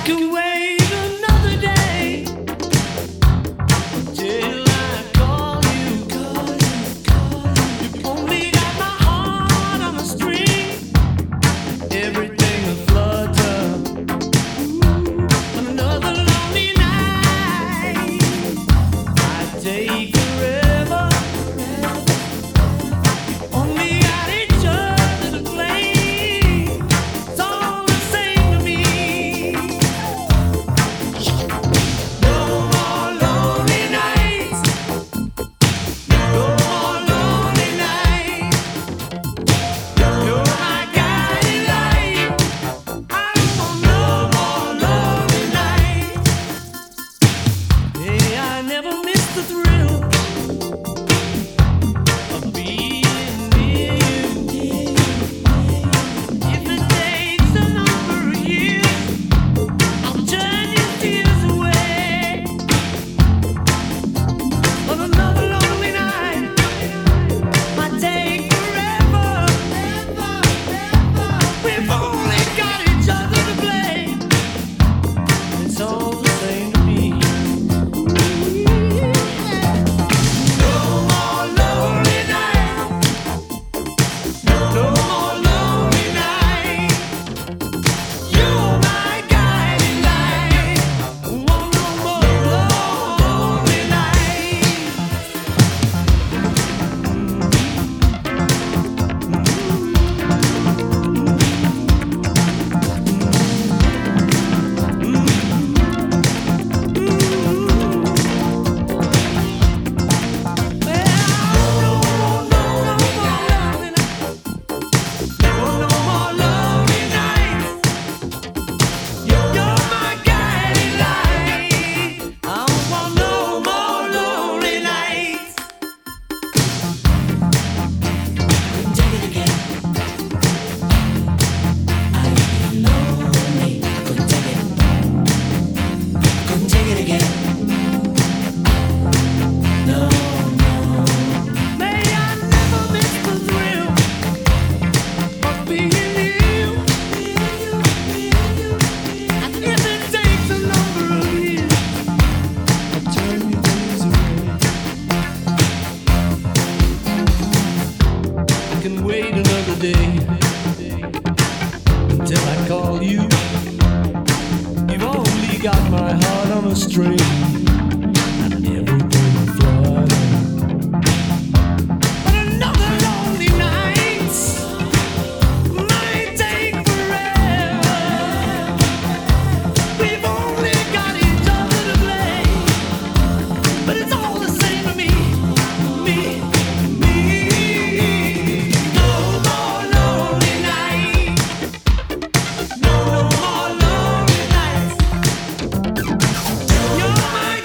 can wait another day till I call you. You only got my heart on a string, everything a flutter. On another lonely night, I take forever. Only got each other to blame. It's all the same to me. No more lonely nights. No more lonely nights. You're my guiding light. I don't want no more lonely nights. Hey, I never miss the thrill of being near you. If it takes a number of years, I'll turn your tears away. On another lonely night, might take forever. We've only got each other to blame. It's all the same to me. No more lonely nights. No more lonely nights. You're my guiding light. Want no more lonely nights. Can wait another day until I call you. You've only got my heart on a string, everything fluttering. But another lonely night might take forever. We've only got each other to blame, but it's all the same to me. No more lonely nights. No more lonely nights. You're my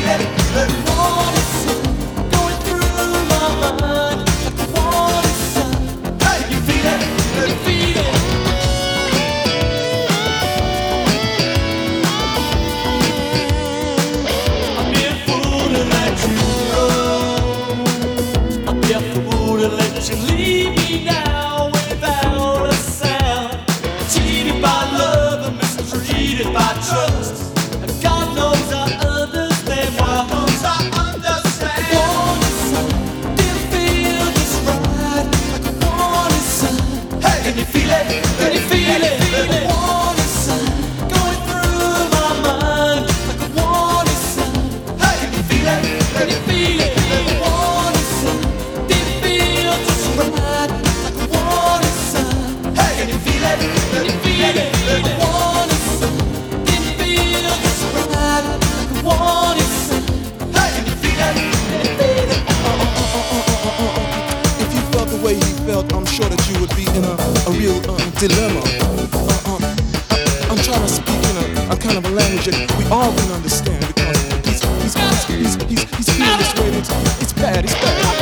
Dilemma. I'm trying to speak in a kind of a language that we all can understand because he's feeling this way. It's bad. It's bad.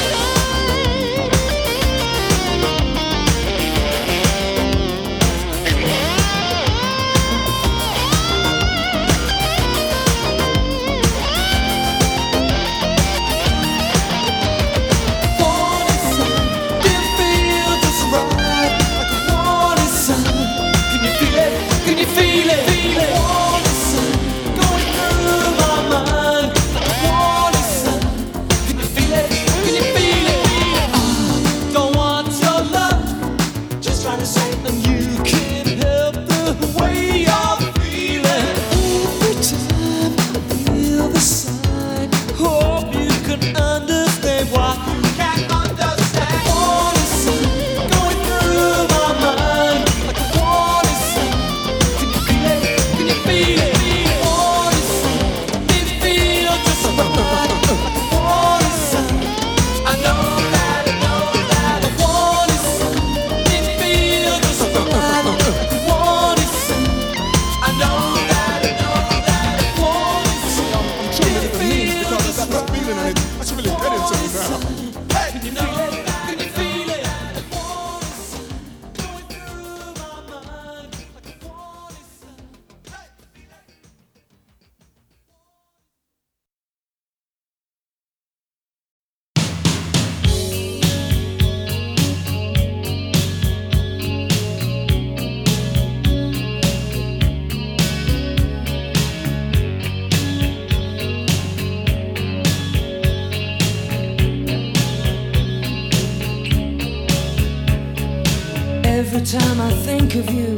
Every time I think of you,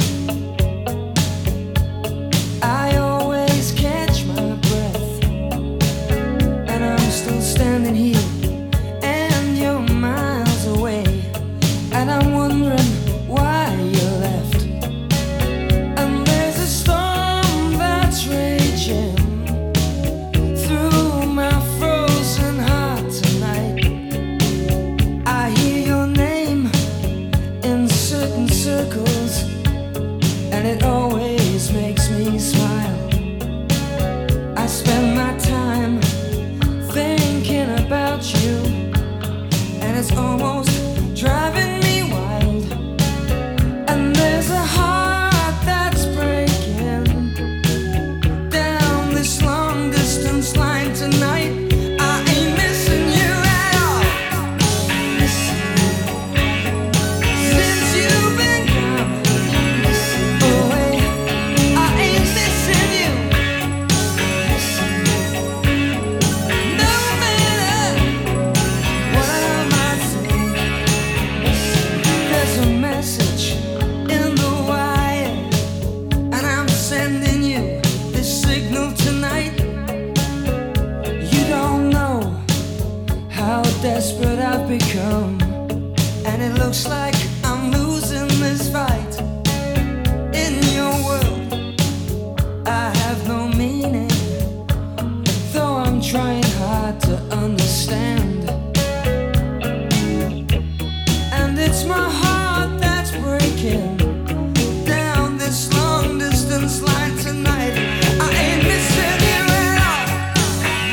I always catch my breath, and I'm still standing here, and you're miles away, and I'm wondering why you left. And there's a storm that's raging through my frozen heart tonight. I hear your name in certain circles, and it always makes me smile. I spend my time thinking about you, and it's almost driving me wild. And there's a heart that's breaking down this long distance line tonight. I ain't missing you at all. Missing you since you've been gone away. I ain't missing you. Missing you. No matter what I might say. There's a message in the wire, and I'm sending you this signal tonight. You don't know how desperate I've become, and it looks like I'm losing this fight. In your world, I have no meaning, though I'm trying hard to understand. And it's my heart that's breaking down this long distance line tonight. I ain't missing you at all.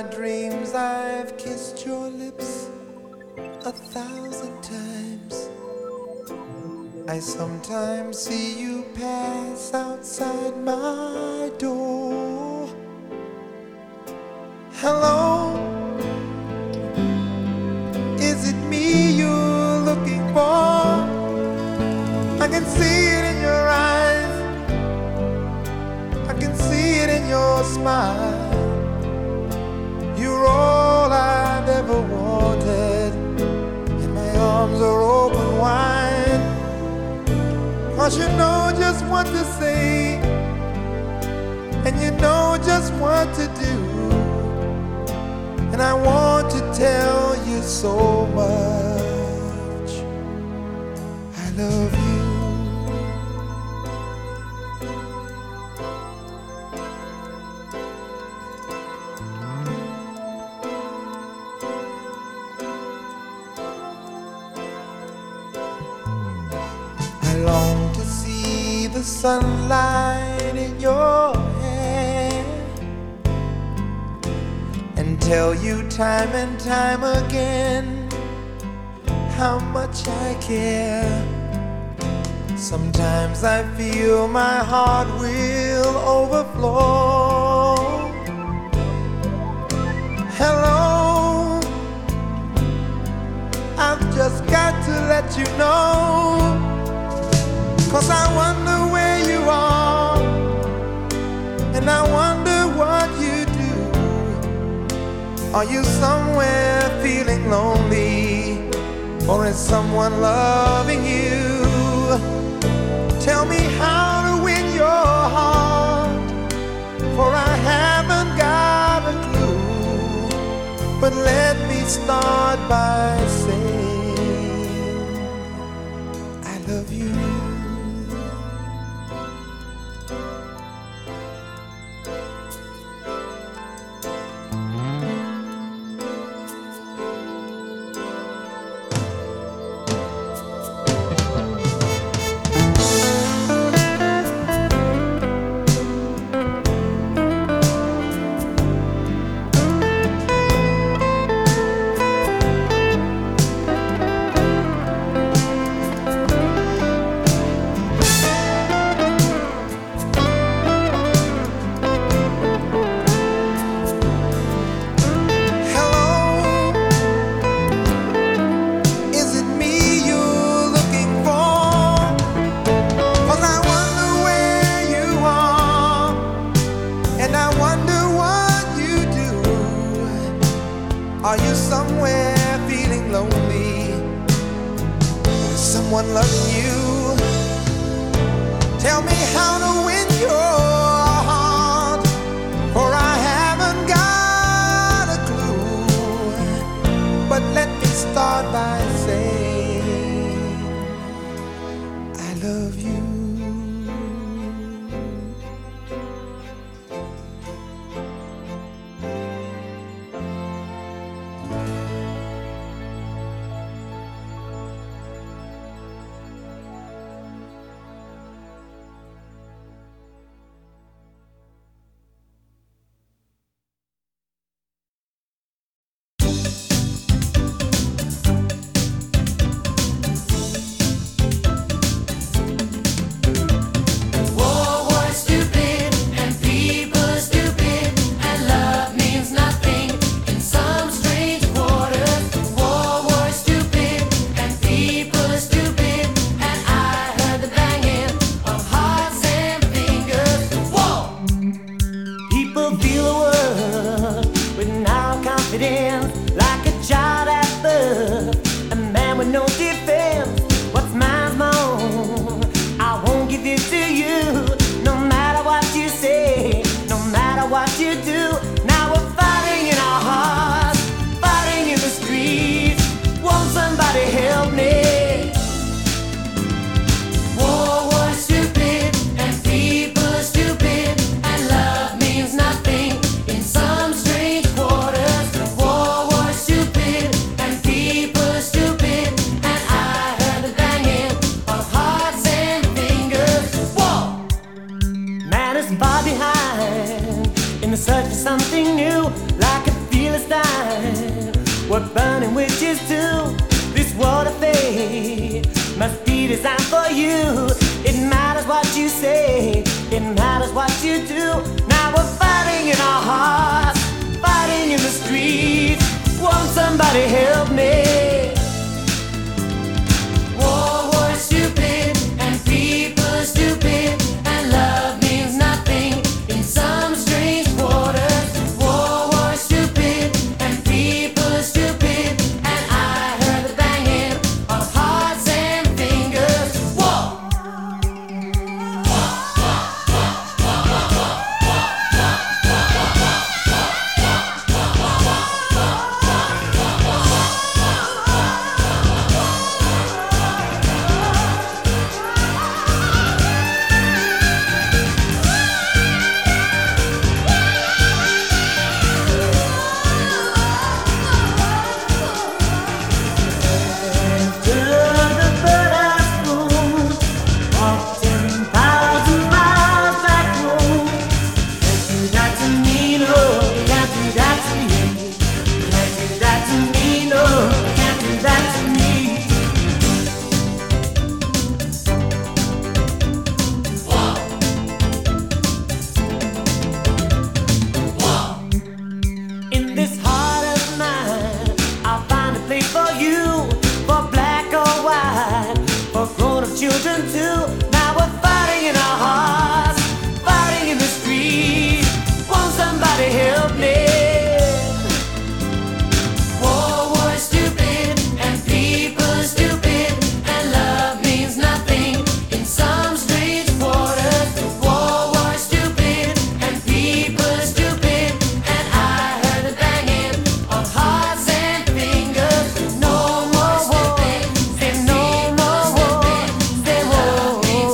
my dreams I've kissed your lips 1,000 times. I sometimes see you pass outside my door. Hello, is it me you're looking for? I can see it in your eyes, I can see it in your smile. You're all I've ever wanted, and my arms are open wide. 'Cause you know just what to say, and you know just what to do. And I want to tell you so much, I love you. I long to see the sunlight in your hair and tell you time and time again how much I care. Sometimes I feel my heart will overflow. Hello, I've just got to let you know, 'cause I wonder where you are, and I wonder what you do. Are you somewhere feeling lonely, or is someone loving you? Tell me how to win your heart, for I haven't got a clue. But let me start by saying I love you. Are you somewhere feeling lonely? Is someone loving you? Tell me how to win your heart, for I haven't got a clue. But let me start by saying I love you. Like a child at birth, a man with no defense. What's mine's my own. I won't give it to you, no matter what you say, no matter what you do. Now we're fighting in our hearts, fighting in the streets. Won't somebody help me? War was stupid, and people are stupid, and love means nothing in some strange quarters. War was changes too. This world of fate must be designed for you. It matters what you say, it matters what you do. Now we're fighting in our hearts, fighting in the streets. Won't somebody help me? War is stupid and people are stupid, and love means nothing in some strange quarters. War is stupid and people are stupid, and I heard the banging of hearts and fingers. War. In this heart of mine, I'll find a place for you, for black or white, for grown-up children too. Now we're fighting in our hearts, fighting in the streets. Won't somebody help me? War is stupid and people are stupid, and love means nothing in some strange quarters. War is stupid and people are stupid, and I heard the banging of hearts and fingers. No more war, say no more war, say war.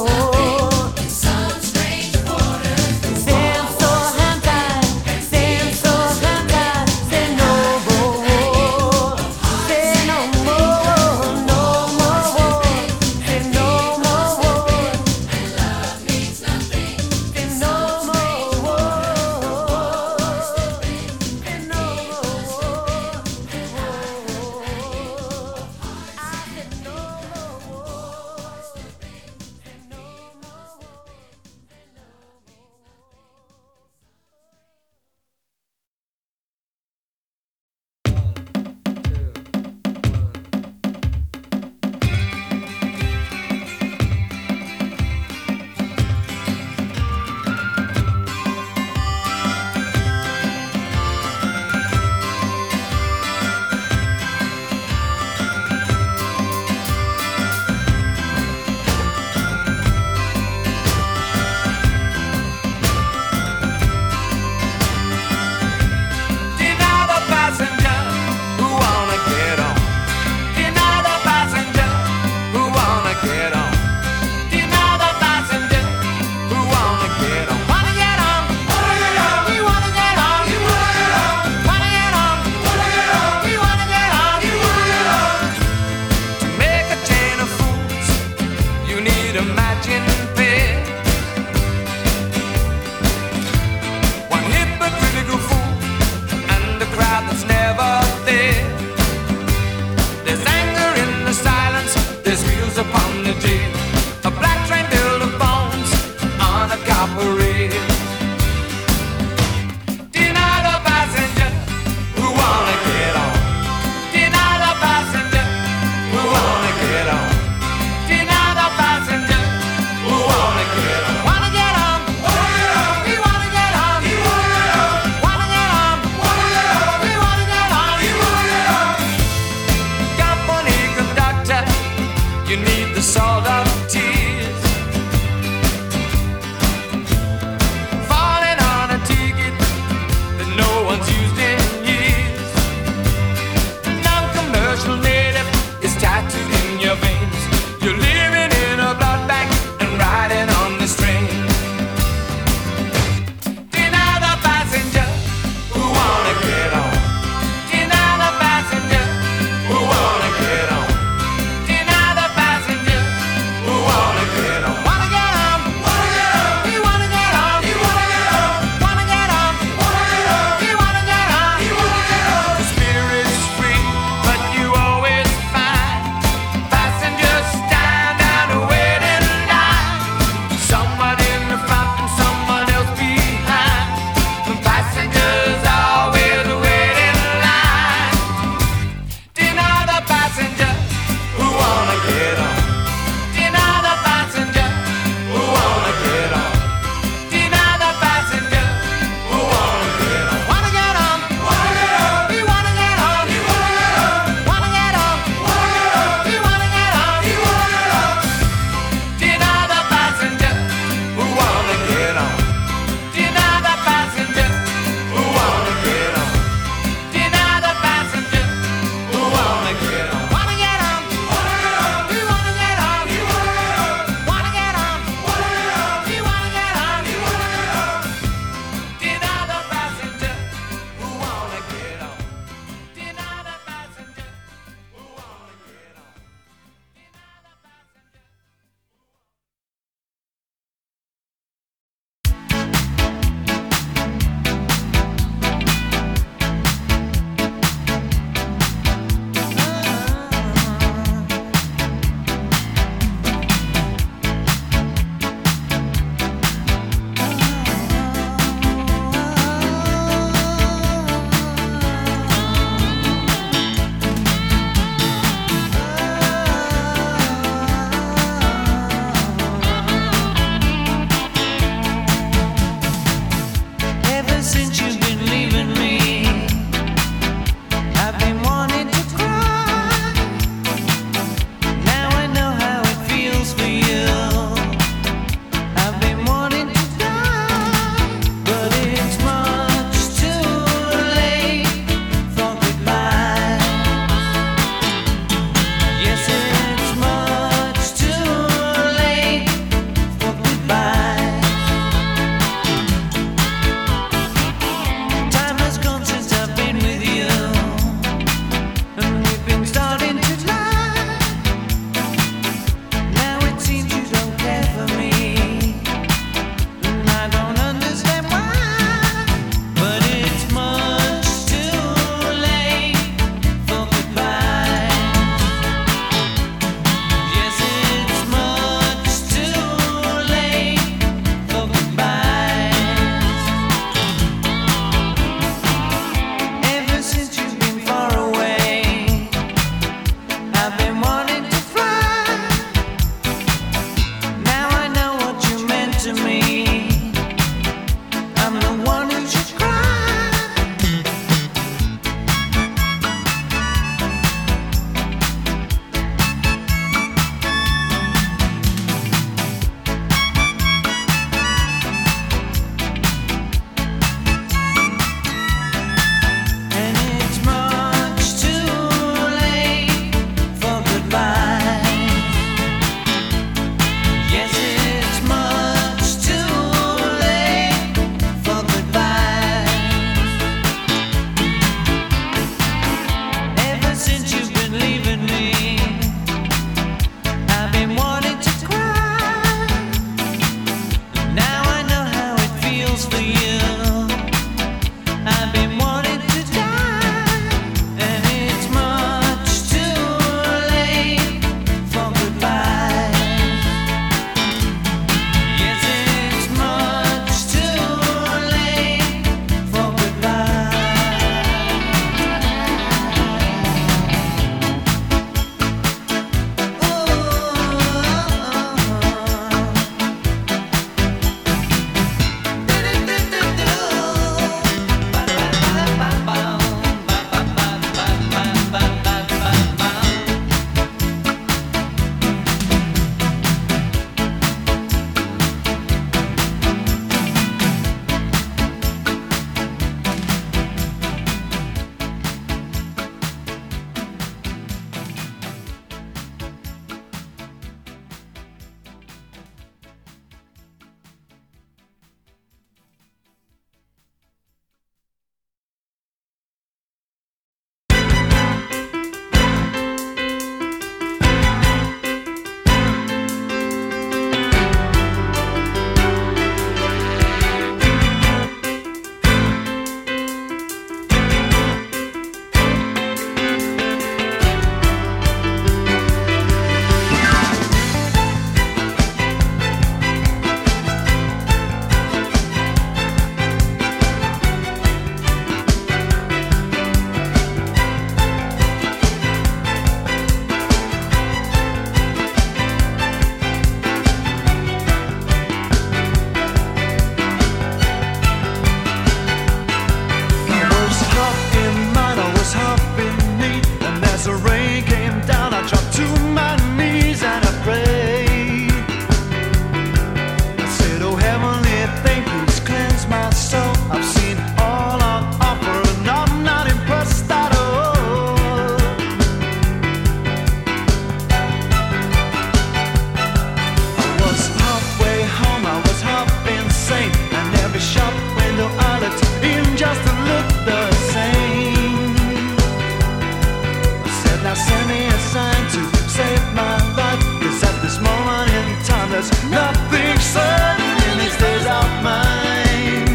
there's nothing certain in these days of mine.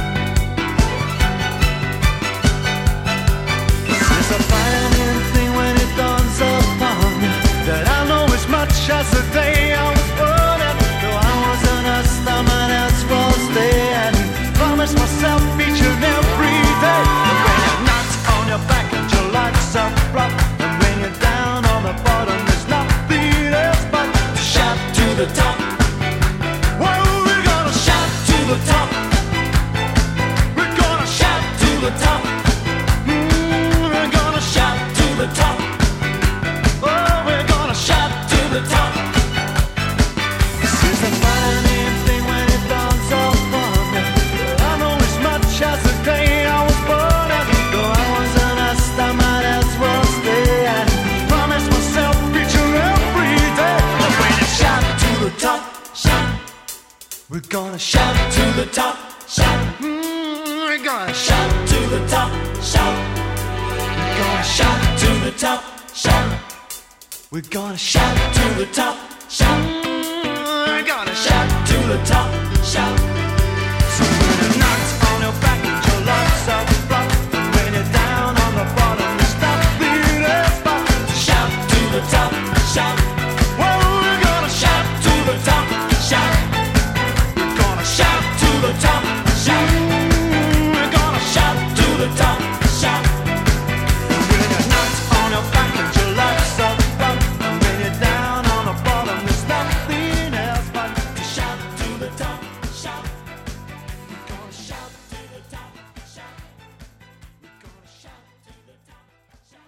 Since I find anything when it dawns upon me that I know as much as the day I was born, and though I wasn't a star, my else was there, and promise myself each and every day that when you're not on your back and your life's up rough, and when you're down on the bottom, there's nothing else but to shout to the top. Well, we're gonna shout to the top. We're gonna shout to the top. We're gonna shout to the top. Oh, we're gonna shout to the top. Since I find anything when it dawns upon me, I know as much as the day I was born, and though I wasn't a star, my else was there, and promise myself each and every day that when you shout to the top, shout. We're gonna shout to the top, shout. We're gonna shout to the top, shout. We're gonna shout to the top, shout. We're gonna shout to the top, shout. We're gonna shout to the top, shout. So when you're knocked on your back and your life's up rough, and when you're down on the bottom, there's nothing else but to shout to the top, shout. Well, we're gonna shout to the top, shout. We're gonna shout to the top, shout. We're gonna shout to the top, shout. And when you're knocked on your back and your life's up rough, and when you're down on the bottom, there's nothing else but to shout to the top, shout. We're gonna shout to the top, shout. We're gonna shout to the top, shout.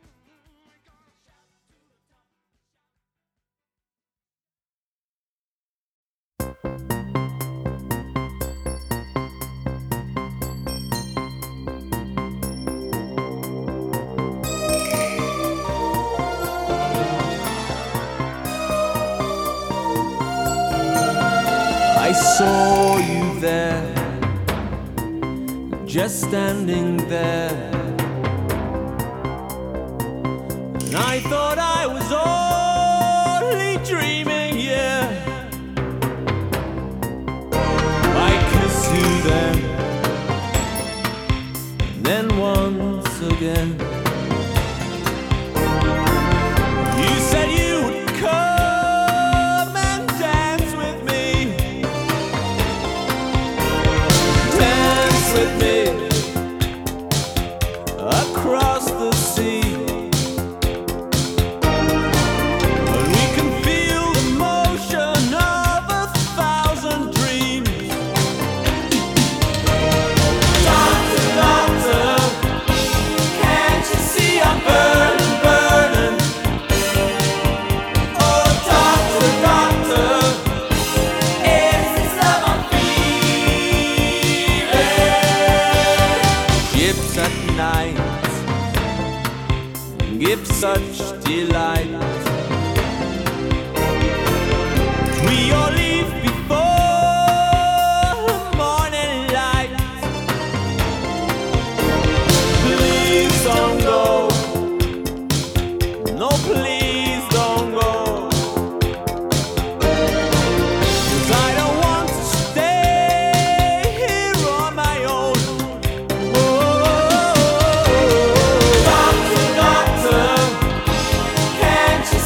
I saw you there, just standing there, and I thought I was only dreaming, yeah. I kissed you then once again. You said you would come and dance with me, dance with me across the sea. And we can feel the motion of 1,000 dreams. Doctor, doctor, can't you see I'm burning, burning? Oh, doctor, doctor, is this love I'm feeling? Ships at night give such delight. We all leave before morning light. Please don't go. No, please don't go. 'Cause I don't want to stay here on my own. Oh, doctor, doctor, can't you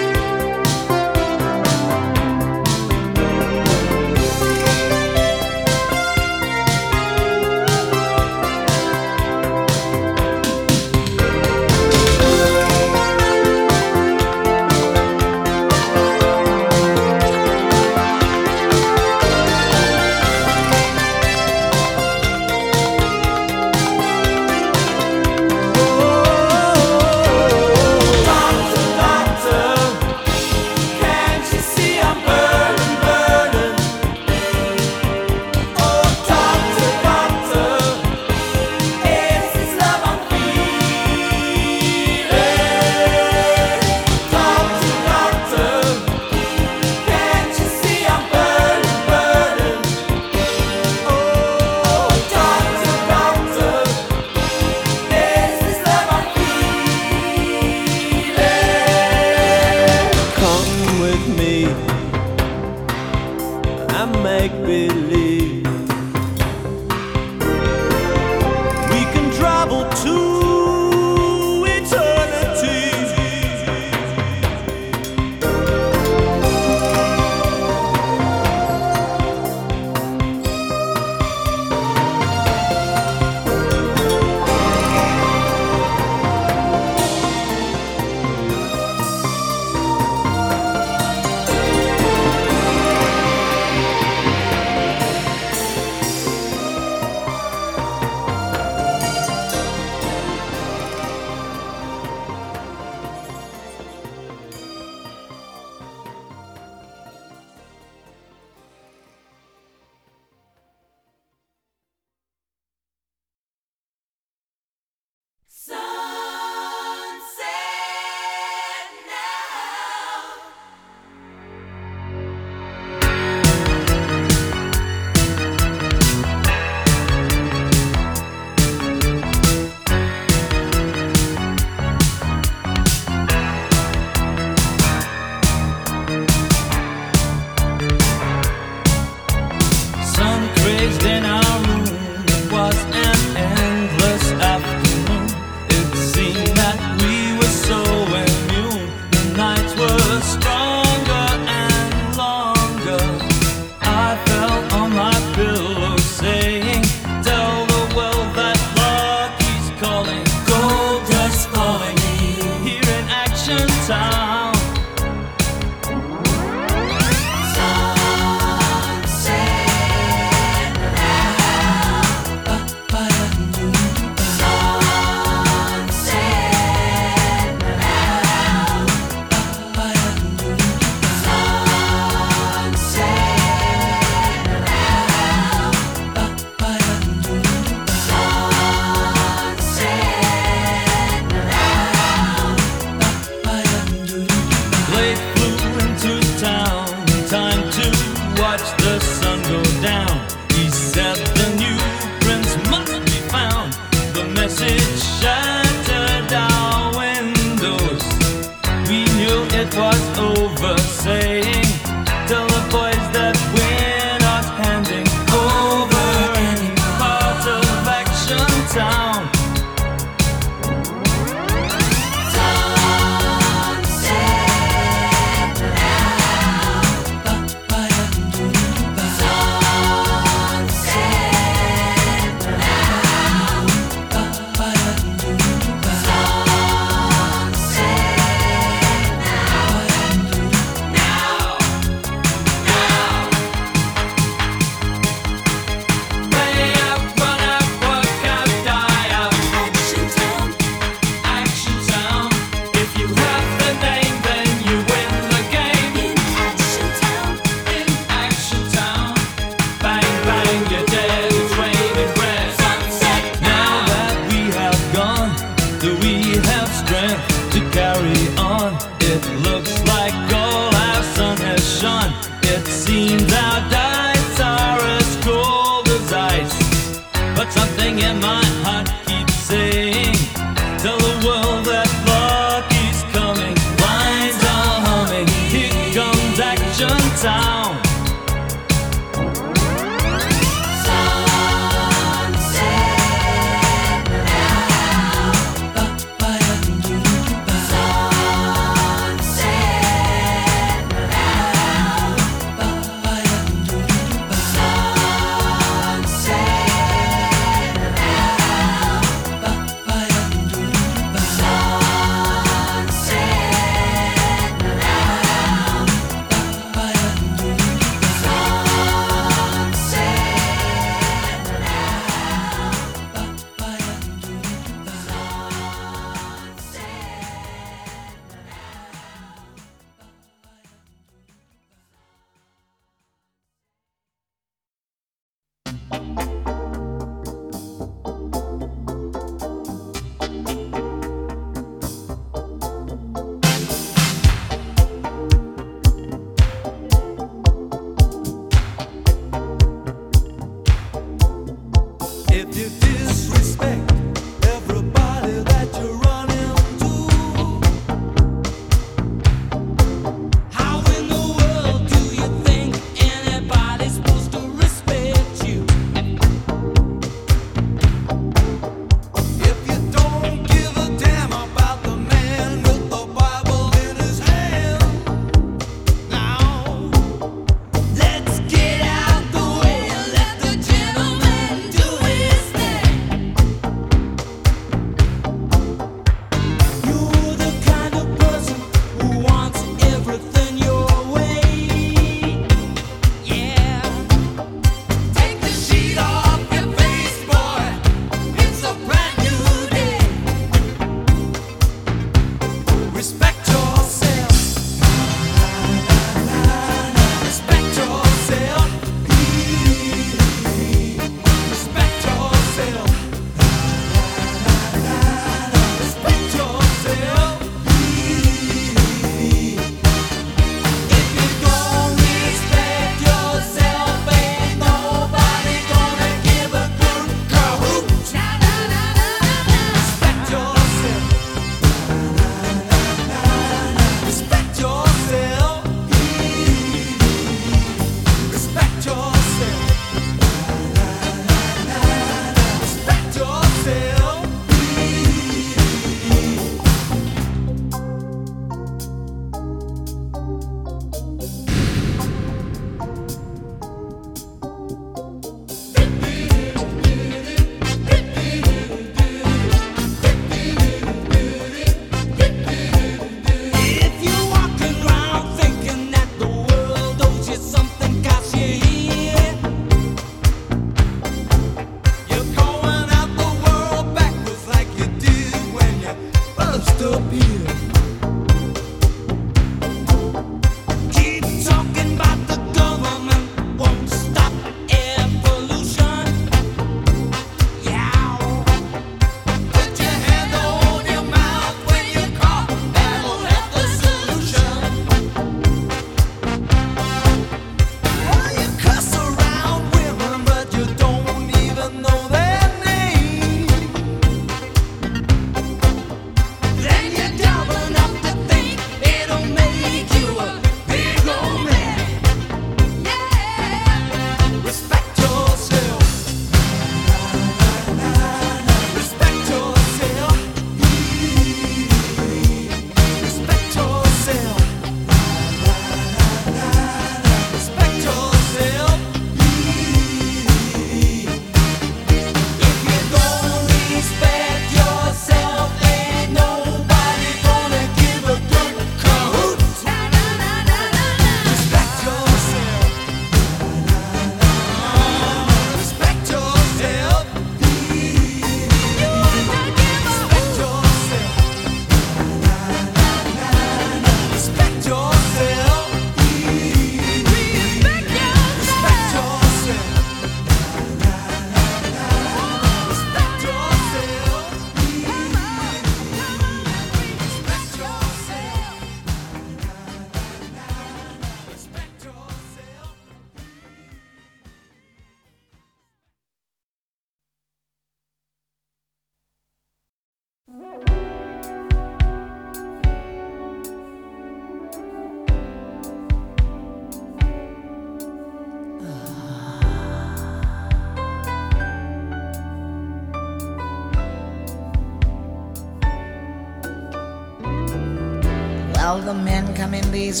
All the men come in these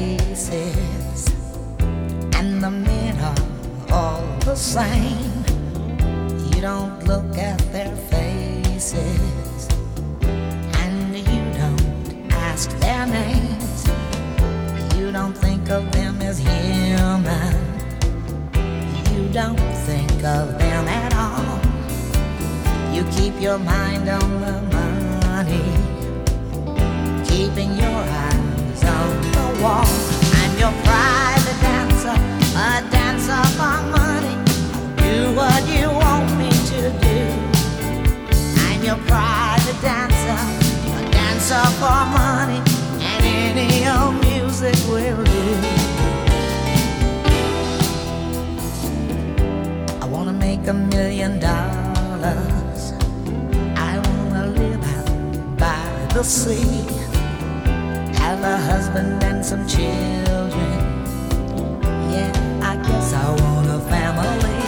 places, and the men are all the same. You don't look at their faces, and you don't ask their names. You don't think of them as human. You don't think of them at all. You keep your mind on the money, keeping your eyes on the wall. I'm your private dancer, a dancer for money. Do what you want me to do. I'm your private dancer, a dancer for money, and any old music will do. I wanna make $1 million. I wanna live out by the sea, have a husband and some children. Yeah, I guess I want a family.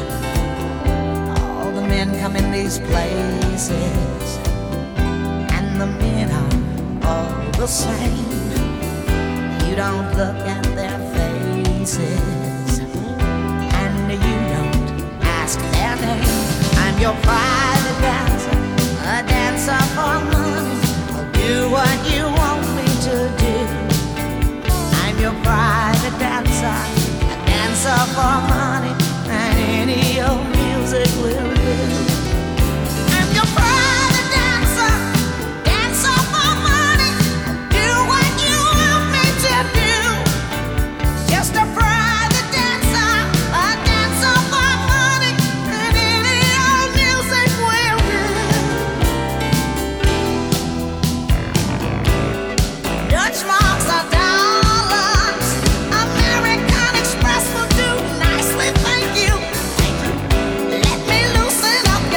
All the men come in these places, and the men are all the same. You don't look at their faces, and you don't ask their name. I'm your private dancer, a dancer for money. I'll do what you want me to do. I'm your private dancer, a dancer for money, and any old music will do. I'm your private dancer, dancer for money. Do what you want me to do. Just a private dancer, a dancer for money, and any old music will do. Dutch marks are dollars. American Express will do nicely, thank you. Let me loosen up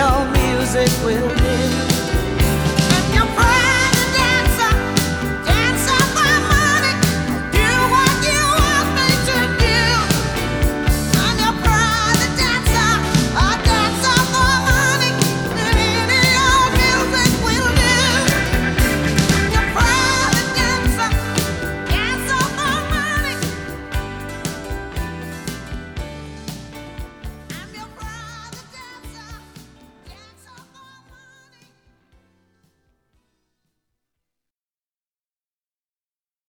your music will live.